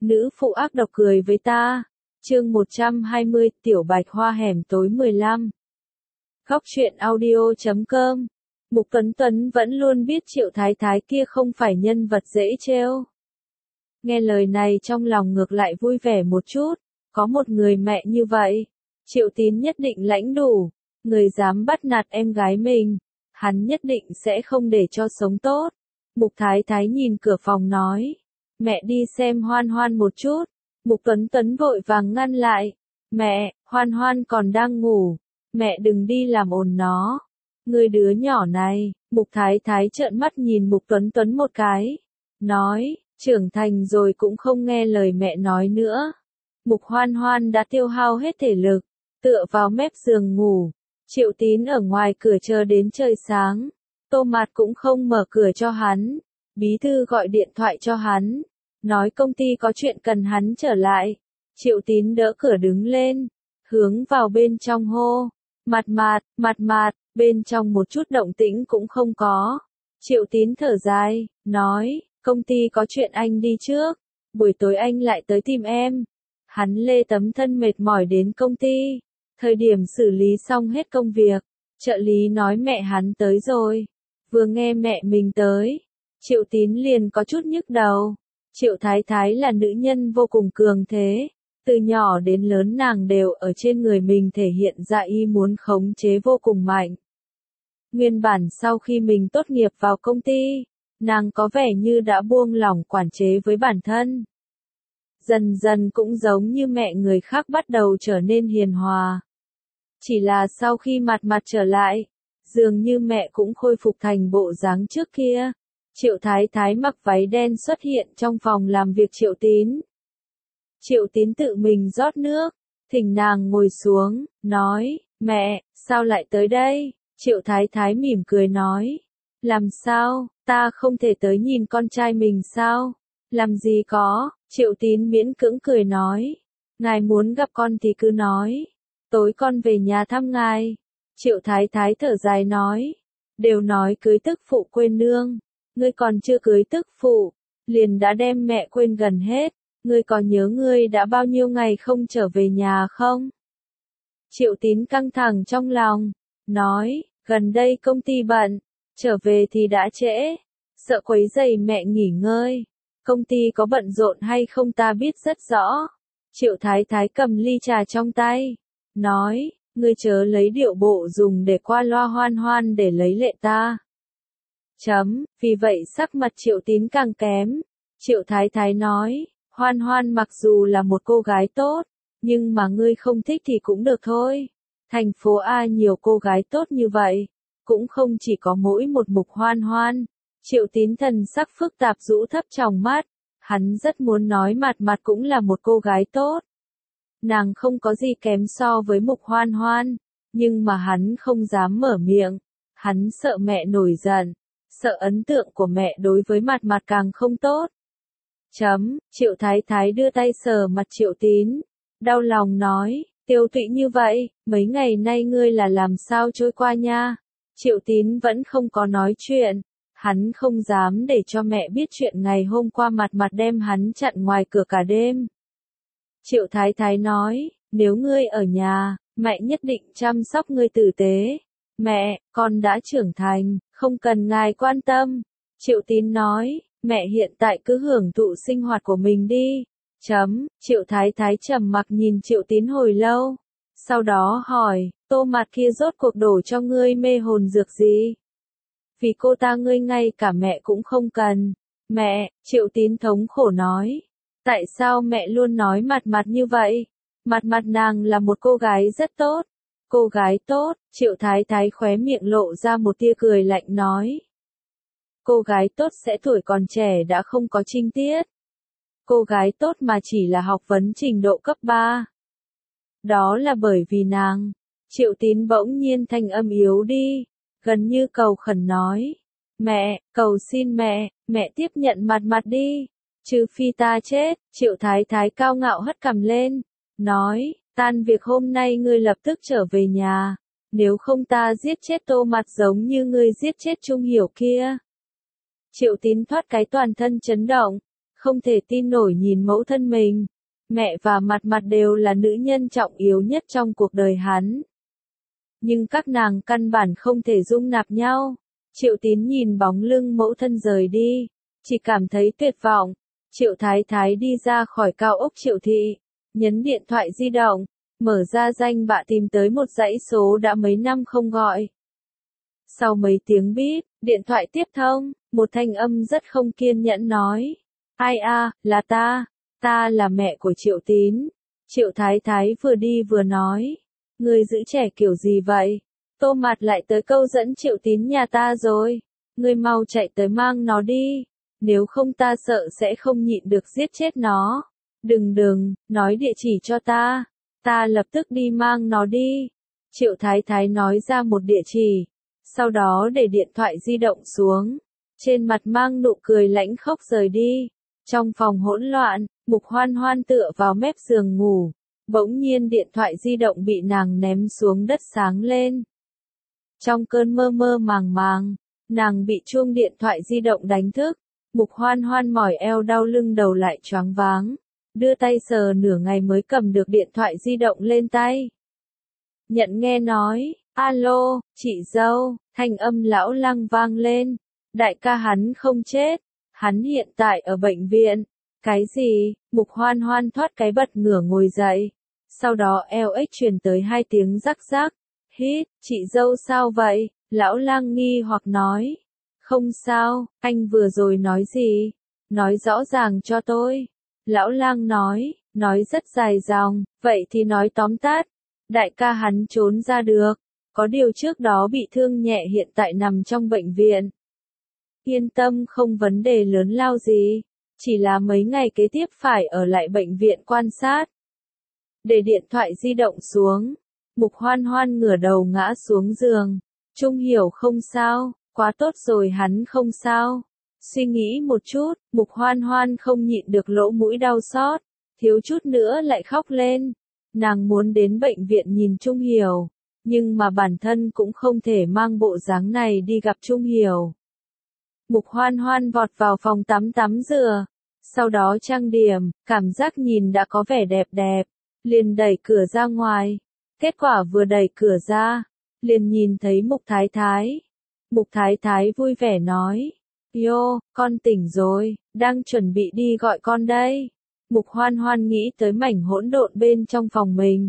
Nữ phụ ác độc cười với ta. Chương 120, Tiểu Bạch Hoa hẻm tối 15. Góc truyện audio.com. Mục Tuấn Tuấn vẫn luôn biết Triệu Thái Thái kia không phải nhân vật dễ trêu. Nghe lời này trong lòng ngược lại vui vẻ một chút, có một người mẹ như vậy, Triệu Tín nhất định lãnh đủ, người dám bắt nạt em gái mình, hắn nhất định sẽ không để cho sống tốt. Mục Thái Thái nhìn cửa phòng nói, mẹ đi xem Hoan Hoan một chút. Mục Tuấn Tuấn vội vàng ngăn lại, mẹ, Hoan Hoan còn đang ngủ, mẹ đừng đi làm ồn nó. Người đứa nhỏ này, Mục Thái Thái trợn mắt nhìn Mục Tuấn Tuấn một cái, nói, trưởng thành rồi cũng không nghe lời mẹ nói nữa. Mục Hoan Hoan đã tiêu hao hết thể lực, tựa vào mép giường ngủ. Triệu Tín ở ngoài cửa chờ đến trời sáng, Tô Mạt cũng không mở cửa cho hắn, bí thư gọi điện thoại cho hắn, nói công ty có chuyện cần hắn trở lại. Triệu Tín đỡ cửa đứng lên, hướng vào bên trong hô, Mạt Mạt, bên trong một chút động tĩnh cũng không có. Triệu Tín thở dài, nói, công ty có chuyện anh đi trước, buổi tối anh lại tới tìm em. Hắn lê tấm thân mệt mỏi đến công ty, thời điểm xử lý xong hết công việc, trợ lý nói mẹ hắn tới rồi. Vừa nghe mẹ mình tới, Triệu Tín liền có chút nhức đầu. Triệu Thái Thái là nữ nhân vô cùng cường thế, từ nhỏ đến lớn nàng đều ở trên người mình thể hiện ra ý muốn khống chế vô cùng mạnh. Nguyên bản sau khi mình tốt nghiệp vào công ty, nàng có vẻ như đã buông lỏng quản chế với bản thân. Dần dần cũng giống như mẹ người khác bắt đầu trở nên hiền hòa. Chỉ là sau khi Mạt trở lại, dường như mẹ cũng khôi phục thành bộ dáng trước kia. Triệu Thái Thái mặc váy đen xuất hiện trong phòng làm việc Triệu Tín. Triệu Tín tự mình rót nước, thỉnh nàng ngồi xuống, nói, mẹ, sao lại tới đây? Triệu Thái Thái mỉm cười nói, làm sao, ta không thể tới nhìn con trai mình sao? Làm gì có, Triệu Tín miễn cưỡng cười nói, ngài muốn gặp con thì cứ nói, tối con về nhà thăm ngài. Triệu Thái Thái thở dài nói, đều nói cưới tức phụ quên nương, ngươi còn chưa cưới tức phụ, liền đã đem mẹ quên gần hết, ngươi có nhớ ngươi đã bao nhiêu ngày không trở về nhà không? Triệu Tín căng thẳng trong lòng, nói, gần đây công ty bận, trở về thì đã trễ, sợ quấy rầy mẹ nghỉ ngơi, công ty có bận rộn hay không ta biết rất rõ. Triệu Thái Thái cầm ly trà trong tay, nói, ngươi chớ lấy điệu bộ dùng để qua loa Hoan Hoan để lấy lệ ta. Vì vậy sắc mặt Triệu Tín càng kém. Triệu Thái Thái nói, Hoan Hoan mặc dù là một cô gái tốt, nhưng mà ngươi không thích thì cũng được thôi. Thành phố A nhiều cô gái tốt như vậy, cũng không chỉ có mỗi một Mục Hoan Hoan. Triệu Tín thần sắc phức tạp rũ thấp tròng mắt, hắn rất muốn nói Mạt cũng là một cô gái tốt. Nàng không có gì kém so với Mục Hoan Hoan, nhưng mà hắn không dám mở miệng, hắn sợ mẹ nổi giận, sợ ấn tượng của mẹ đối với Mạt càng không tốt. Triệu Thái Thái đưa tay sờ mặt Triệu Tín, đau lòng nói, tiêu tụy như vậy, mấy ngày nay ngươi là làm sao trôi qua nha? Triệu Tín vẫn không có nói chuyện, hắn không dám để cho mẹ biết chuyện ngày hôm qua Mạt đem hắn chặn ngoài cửa cả đêm. Triệu Thái Thái nói, nếu ngươi ở nhà, mẹ nhất định chăm sóc ngươi tử tế. Mẹ, con đã trưởng thành, không cần ngài quan tâm. Triệu Tín nói, mẹ hiện tại cứ hưởng thụ sinh hoạt của mình đi. Triệu Thái Thái trầm mặc nhìn Triệu Tín hồi lâu. Sau đó hỏi, Tô Mạt kia rốt cuộc đổ cho ngươi mê hồn dược gì? Vì cô ta ngươi ngay cả mẹ cũng không cần. Mẹ, Triệu Tín thống khổ nói. Tại sao mẹ luôn nói Mạt như vậy? Mạt nàng là một cô gái rất tốt. Cô gái tốt, Triệu Thái Thái khóe miệng lộ ra một tia cười lạnh nói. Cô gái tốt sẽ tuổi còn trẻ đã không có trinh tiết. Cô gái tốt mà chỉ là học vấn trình độ cấp 3. Đó là bởi vì nàng. Triệu Tín bỗng nhiên thanh âm yếu đi, gần như cầu khẩn nói. Mẹ, cầu xin mẹ tiếp nhận Mạt đi. Trừ phi ta chết, Triệu Thái Thái cao ngạo hất cằm lên, nói, tan việc hôm nay ngươi lập tức trở về nhà, nếu không ta giết chết Tô Mạt giống như ngươi giết chết Trung Hiểu kia. Triệu Tín thoát cái toàn thân chấn động, không thể tin nổi nhìn mẫu thân mình. Mẹ và mặt mặt đều là nữ nhân trọng yếu nhất trong cuộc đời hắn. Nhưng các nàng căn bản không thể dung nạp nhau. Triệu Tín nhìn bóng lưng mẫu thân rời đi, chỉ cảm thấy tuyệt vọng. Triệu Thái Thái đi ra khỏi cao ốc Triệu Thị, nhấn điện thoại di động, mở ra danh bạ tìm tới một dãy số đã mấy năm không gọi. Sau mấy tiếng bíp, điện thoại tiếp thông, một thanh âm rất không kiên nhẫn nói. Ai a, là ta là mẹ của Triệu Tín. Triệu Thái Thái vừa đi vừa nói. Người giữ trẻ kiểu gì vậy? Tô Mạt lại tới câu dẫn Triệu Tín nhà ta rồi. Người mau chạy tới mang nó đi. Nếu không ta sợ sẽ không nhịn được giết chết nó. Đừng, nói địa chỉ cho ta. Ta lập tức đi mang nó đi. Triệu Thái Thái nói ra một địa chỉ. Sau đó để điện thoại di động xuống. Trên mặt mang nụ cười lãnh khốc rời đi. Trong phòng hỗn loạn, Mục Hoan Hoan tựa vào mép giường ngủ. Bỗng nhiên điện thoại di động bị nàng ném xuống đất sáng lên. Trong cơn mơ mơ màng, nàng bị chuông điện thoại di động đánh thức. Mục Hoan Hoan mỏi eo đau lưng đầu lại choáng váng. Đưa tay sờ nửa ngày mới cầm được điện thoại di động lên tay. Nhận nghe nói, alo, chị dâu, thanh âm lão Lăng vang lên. Đại ca hắn không chết, hắn hiện tại ở bệnh viện. Cái gì? Mục Hoan Hoan thoát cái bật ngửa ngồi dậy. Sau đó LX truyền tới 2 tiếng rắc rắc. Hít, chị dâu sao vậy? Lão Lang nghi hoặc nói. Không sao, anh vừa rồi nói gì? Nói rõ ràng cho tôi. Lão Lang nói rất dài dòng, vậy thì nói tóm tắt. Đại ca hắn trốn ra được, có điều trước đó bị thương nhẹ hiện tại nằm trong bệnh viện. Yên tâm, không vấn đề lớn lao gì, chỉ là mấy ngày kế tiếp phải ở lại bệnh viện quan sát. Để điện thoại di động xuống, Mục Hoan Hoan ngửa đầu ngã xuống giường. Trung Hiểu không sao, quá tốt rồi hắn không sao. Suy nghĩ một chút, Mục Hoan Hoan không nhịn được lỗ mũi đau xót, thiếu chút nữa lại khóc lên. Nàng muốn đến bệnh viện nhìn Trung Hiểu, nhưng mà bản thân cũng không thể mang bộ dáng này đi gặp Trung Hiểu. Mục Hoan Hoan vọt vào phòng tắm rửa, sau đó trang điểm, cảm giác nhìn đã có vẻ đẹp đẹp, liền đẩy cửa ra ngoài. Kết quả vừa đẩy cửa ra, liền nhìn thấy Mục Thái Thái. Mục Thái Thái vui vẻ nói, "Yo, con tỉnh rồi, đang chuẩn bị đi gọi con đây." Mục Hoan Hoan nghĩ tới mảnh hỗn độn bên trong phòng mình.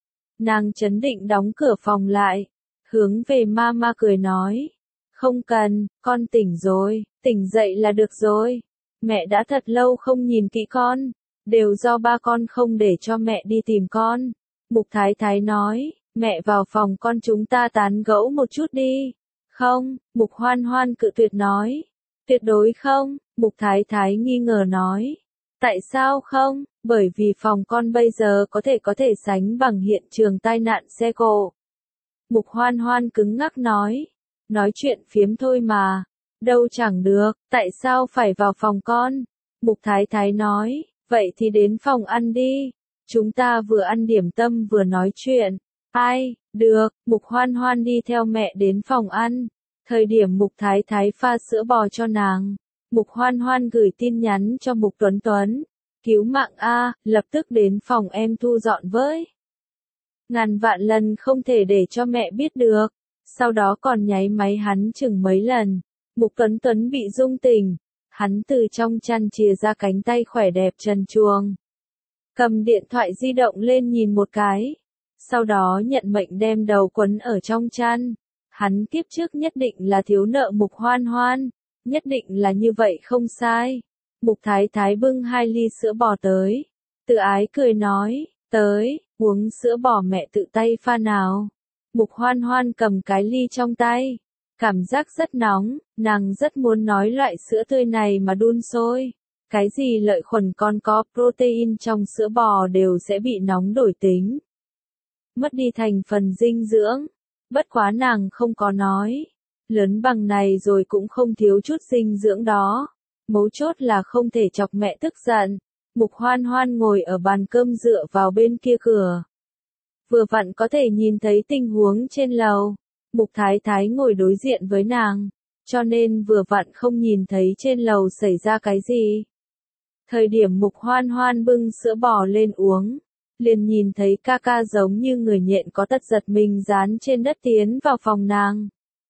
Nàng trấn định đóng cửa phòng lại, hướng về Mama cười nói, "Không cần, con tỉnh rồi, tỉnh dậy là được rồi. Mẹ đã thật lâu không nhìn kỹ con, đều do ba con không để cho mẹ đi tìm con." Mục Thái Thái nói, "Mẹ vào phòng con chúng ta tán gẫu một chút đi." "Không," Mục Hoan Hoan cự tuyệt nói. "Tuyệt đối không," Mục Thái Thái nghi ngờ nói. "Tại sao không?" "Bởi vì phòng con bây giờ có thể sánh bằng hiện trường tai nạn xe cộ." Mục Hoan Hoan cứng ngắc nói. "Nói chuyện phiếm thôi mà. Đâu chẳng được, tại sao phải vào phòng con?" Mục Thái Thái nói, "Vậy thì đến phòng ăn đi. Chúng ta vừa ăn điểm tâm vừa nói chuyện." "Ai, được." Mục Hoan Hoan đi theo mẹ đến phòng ăn. Thời điểm Mục Thái Thái pha sữa bò cho nàng, Mục Hoan Hoan gửi tin nhắn cho Mục Tuấn Tuấn. "Cứu mạng a, lập tức đến phòng em thu dọn với. Ngàn vạn lần không thể để cho mẹ biết được." Sau đó còn nháy máy hắn chừng mấy lần. Mục Tuấn Tuấn bị rung tỉnh. Hắn từ trong chăn chìa ra cánh tay khỏe đẹp trần truồng. Cầm điện thoại di động lên nhìn một cái. Sau đó nhận mệnh đem đầu quấn ở trong chăn. Hắn kiếp trước nhất định là thiếu nợ Mục Hoan Hoan. Nhất định là như vậy không sai. Mục Thái Thái bưng 2 ly sữa bò tới. Tự ái cười nói, "Tới, uống sữa bò mẹ tự tay pha nào." Mục Hoan Hoan cầm cái ly trong tay. Cảm giác rất nóng, nàng rất muốn nói loại sữa tươi này mà đun sôi. Cái gì lợi khuẩn còn có protein trong sữa bò đều sẽ bị nóng đổi tính. Mất đi thành phần dinh dưỡng. Bất quá nàng không có nói. Lớn bằng này rồi cũng không thiếu chút dinh dưỡng đó. Mấu chốt là không thể chọc mẹ tức giận. Mục Hoan Hoan ngồi ở bàn cơm dựa vào bên kia cửa. Vừa vặn có thể nhìn thấy tình huống trên lầu. Mục Thái Thái ngồi đối diện với nàng, cho nên vừa vặn không nhìn thấy trên lầu xảy ra cái gì. Thời điểm Mục Hoan Hoan bưng sữa bò lên uống, liền nhìn thấy ca ca giống như người nhện có tật giật mình dán trên đất tiến vào phòng nàng.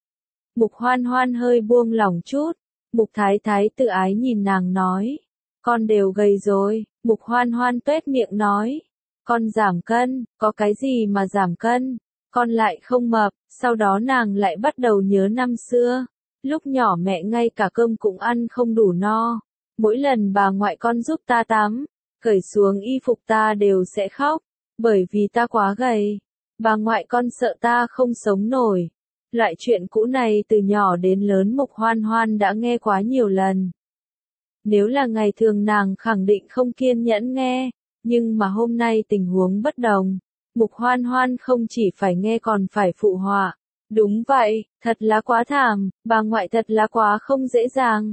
Mục Hoan Hoan hơi buông lỏng chút, Mục Thái Thái tự ái nhìn nàng nói, con đều gầy rồi. Mục Hoan Hoan tuét miệng nói, con giảm cân, có cái gì mà giảm cân, con lại không mập. Sau đó nàng lại bắt đầu nhớ năm xưa, lúc nhỏ mẹ ngay cả cơm cũng ăn không đủ no, mỗi lần bà ngoại con giúp ta tắm, cởi xuống y phục ta đều sẽ khóc, bởi vì ta quá gầy, bà ngoại con sợ ta không sống nổi. Loại chuyện cũ này từ nhỏ đến lớn Mục Hoan Hoan đã nghe quá nhiều lần. Nếu là ngày thường nàng khẳng định không kiên nhẫn nghe, nhưng mà hôm nay tình huống bất đồng. Mục Hoan Hoan không chỉ phải nghe còn phải phụ họa. Đúng vậy, thật là quá thảm, bà ngoại thật là quá không dễ dàng.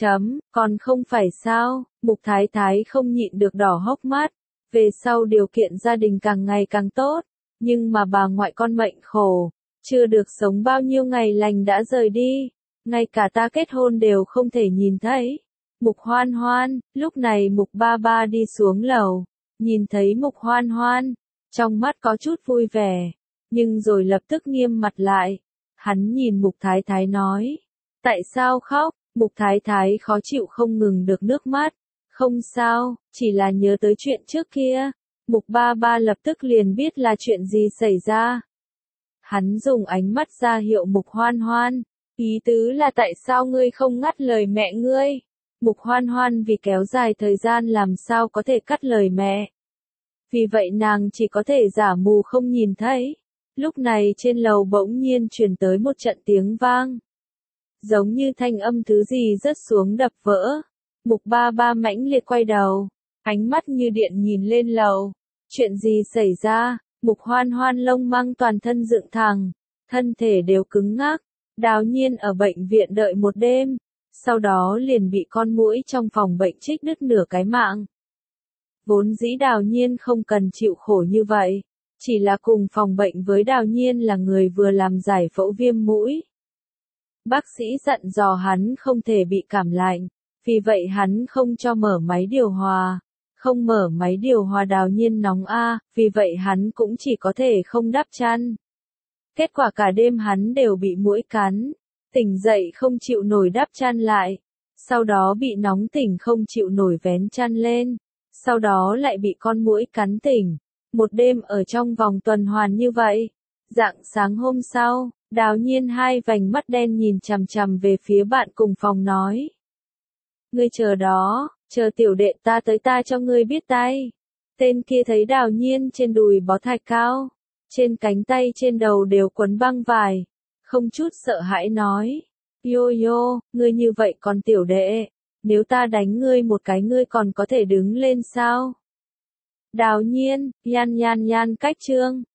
Còn không phải sao, Mục Thái Thái không nhịn được đỏ hốc mắt. Về sau điều kiện gia đình càng ngày càng tốt, nhưng mà bà ngoại con mệnh khổ, chưa được sống bao nhiêu ngày lành đã rời đi, ngay cả ta kết hôn đều không thể nhìn thấy. Mục Hoan Hoan, lúc này Mục Ba Ba đi xuống lầu, nhìn thấy Mục Hoan Hoan, trong mắt có chút vui vẻ, nhưng rồi lập tức nghiêm mặt lại. Hắn nhìn Mục Thái Thái nói, tại sao khóc? Mục Thái Thái khó chịu không ngừng được nước mắt. Không sao, chỉ là nhớ tới chuyện trước kia. Mục Ba Ba lập tức liền biết là chuyện gì xảy ra. Hắn dùng ánh mắt ra hiệu Mục Hoan Hoan, ý tứ là tại sao ngươi không ngắt lời mẹ ngươi? Mục Hoan Hoan vì kéo dài thời gian làm sao có thể cắt lời mẹ. Vì vậy nàng chỉ có thể giả mù không nhìn thấy. Lúc này trên lầu bỗng nhiên truyền tới một trận tiếng vang. Giống như thanh âm thứ gì rớt xuống đập vỡ. Mục Ba Ba mãnh liệt quay đầu, ánh mắt như điện nhìn lên lầu. Chuyện gì xảy ra? Mục Hoan Hoan lông măng toàn thân dựng thẳng, thân thể đều cứng ngắc. Đào Nhiên ở bệnh viện đợi một đêm, sau đó liền bị con muỗi trong phòng bệnh chích đứt nửa cái mạng. Vốn dĩ Đào Nhiên không cần chịu khổ như vậy, chỉ là cùng phòng bệnh với Đào Nhiên là người vừa làm giải phẫu viêm mũi. Bác sĩ dặn dò hắn không thể bị cảm lạnh, vì vậy hắn không cho mở máy điều hòa. Không mở máy điều hòa Đào Nhiên nóng vì vậy hắn cũng chỉ có thể không đắp chăn. Kết quả cả đêm hắn đều bị muỗi cắn, tỉnh dậy không chịu nổi đắp chăn lại, sau đó bị nóng tỉnh không chịu nổi vén chăn lên, sau đó lại bị con muỗi cắn tỉnh. Một đêm ở trong vòng tuần hoàn như vậy. Rạng sáng hôm sau, Đào Nhiên hai vành mắt đen nhìn chằm chằm về phía bạn cùng phòng nói. Ngươi chờ đó, chờ tiểu đệ ta tới ta cho ngươi biết tay. Tên kia thấy Đào Nhiên trên đùi bó thạch cao, trên cánh tay trên đầu đều quấn băng vải, không chút sợ hãi nói. Yo, ngươi như vậy còn tiểu đệ, nếu ta đánh ngươi một cái ngươi còn có thể đứng lên sao? Đào Nhiên, nhan cách trương,